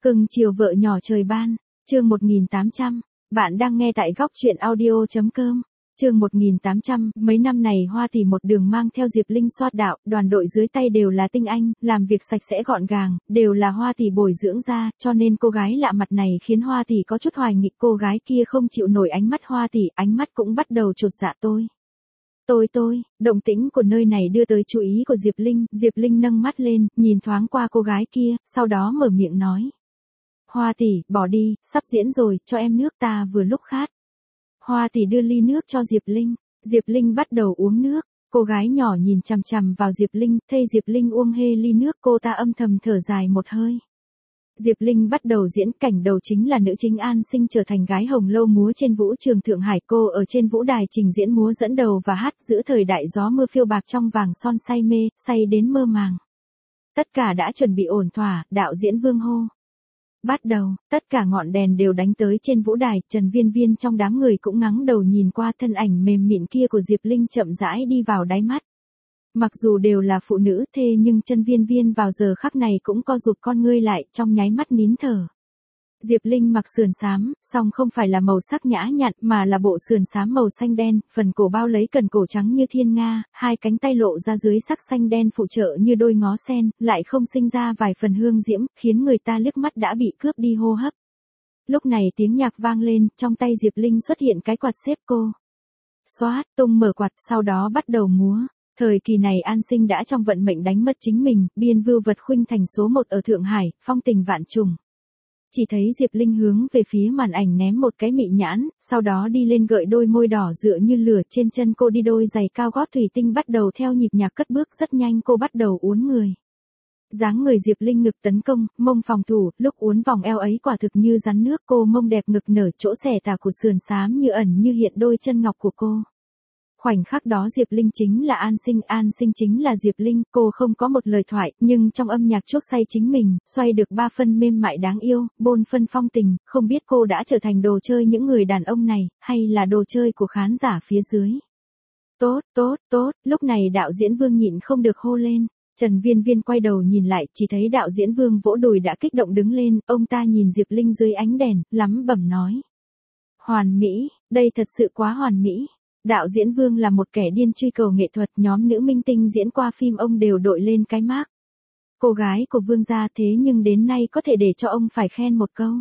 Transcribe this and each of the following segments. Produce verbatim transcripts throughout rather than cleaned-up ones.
Cưng chiều vợ nhỏ trời ban, chương một nghìn tám trăm, bạn đang nghe tại góc truyện audio.com. Chương một nghìn tám trăm, mấy năm này Hoa Tỷ một đường mang theo Diệp Linh soát đạo, đoàn đội dưới tay đều là tinh anh, làm việc sạch sẽ gọn gàng, đều là Hoa Tỷ bồi dưỡng ra, cho nên cô gái lạ mặt này khiến Hoa Tỷ có chút hoài nghịch, cô gái kia không chịu nổi ánh mắt Hoa Tỷ, ánh mắt cũng bắt đầu chột dạ tôi. Tôi tôi, động tĩnh của nơi này đưa tới chú ý của Diệp Linh, Diệp Linh nâng mắt lên, nhìn thoáng qua cô gái kia, sau đó mở miệng nói. Hoa Tỷ, bỏ đi, sắp diễn rồi, cho em nước, ta vừa lúc khát. Hoa Tỷ đưa ly nước cho Diệp Linh, Diệp Linh bắt đầu uống nước, cô gái nhỏ nhìn chằm chằm vào Diệp Linh, thấy Diệp Linh uống hê ly nước, cô ta âm thầm thở dài một hơi. Diệp Linh bắt đầu diễn, cảnh đầu chính là nữ chính An Sinh trở thành gái hồng lâu múa trên vũ trường Thượng Hải, cô ở trên vũ đài trình diễn múa dẫn đầu và hát giữa thời đại gió mưa phiêu bạc trong vàng son, say mê, say đến mơ màng. Tất cả đã chuẩn bị ổn thỏa, đạo diễn Vương hô. Bắt đầu, tất cả ngọn đèn đều đánh tới trên vũ đài, Trần Viên Viên trong đám người cũng ngắng đầu nhìn qua thân ảnh mềm mịn kia của Diệp Linh chậm rãi đi vào đáy mắt. Mặc dù đều là phụ nữ thê nhưng Trần Viên Viên vào giờ khắc này cũng co rụt con ngươi lại, trong nháy mắt nín thở. Diệp Linh mặc sườn xám, song không phải là màu sắc nhã nhặn mà là bộ sườn xám màu xanh đen, phần cổ bao lấy cần cổ trắng như thiên nga, hai cánh tay lộ ra dưới sắc xanh đen phụ trợ như đôi ngó sen, lại không sinh ra vài phần hương diễm, khiến người ta liếc mắt đã bị cướp đi hô hấp. Lúc này tiếng nhạc vang lên, trong tay Diệp Linh xuất hiện cái quạt xếp cô. Xoát, tung mở quạt, sau đó bắt đầu múa. Thời kỳ này An Sinh đã trong vận mệnh đánh mất chính mình, biên vưu vật khuynh thành số một ở Thượng Hải, phong tình vạn trùng. Chỉ thấy Diệp Linh hướng về phía màn ảnh ném một cái mị nhãn, sau đó đi lên gợi đôi môi đỏ dựa như lửa, trên chân cô đi đôi giày cao gót thủy tinh bắt đầu theo nhịp nhạc cất bước rất nhanh, cô bắt đầu uốn người. Dáng người Diệp Linh ngực tấn công, mông phòng thủ, lúc uốn vòng eo ấy quả thực như rắn nước, cô mông đẹp ngực nở, chỗ xẻ tà của sườn xám như ẩn như hiện đôi chân ngọc của cô. Khoảnh khắc đó Diệp Linh chính là An Sinh, An Sinh chính là Diệp Linh, cô không có một lời thoại, nhưng trong âm nhạc chuốc say chính mình, xoay được ba phân mềm mại đáng yêu, bôn phân phong tình, không biết cô đã trở thành đồ chơi những người đàn ông này, hay là đồ chơi của khán giả phía dưới. Tốt, tốt, tốt, lúc này đạo diễn Vương nhịn không được hô lên. Trần Viên Viên quay đầu nhìn lại, chỉ thấy đạo diễn Vương vỗ đùi đã kích động đứng lên, ông ta nhìn Diệp Linh dưới ánh đèn, lắm bẩm nói. Hoàn mỹ, đây thật sự quá hoàn mỹ. Đạo diễn Vương là một kẻ điên truy cầu nghệ thuật, nhóm nữ minh tinh diễn qua phim ông đều đội lên cái mác. Cô gái của Vương gia thế nhưng đến nay có thể để cho ông phải khen một câu.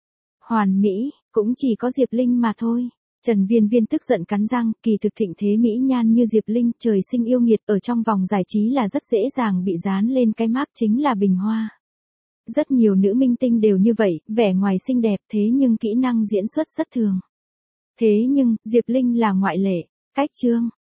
Hoàn mỹ, cũng chỉ có Diệp Linh mà thôi. Trần Viên Viên tức giận cắn răng, kỳ thực thịnh thế mỹ nhan như Diệp Linh, trời sinh yêu nghiệt, ở trong vòng giải trí là rất dễ dàng bị dán lên cái mác chính là bình hoa. Rất nhiều nữ minh tinh đều như vậy, vẻ ngoài xinh đẹp thế nhưng kỹ năng diễn xuất rất thường. Thế nhưng, Diệp Linh là ngoại lệ. Cách chương,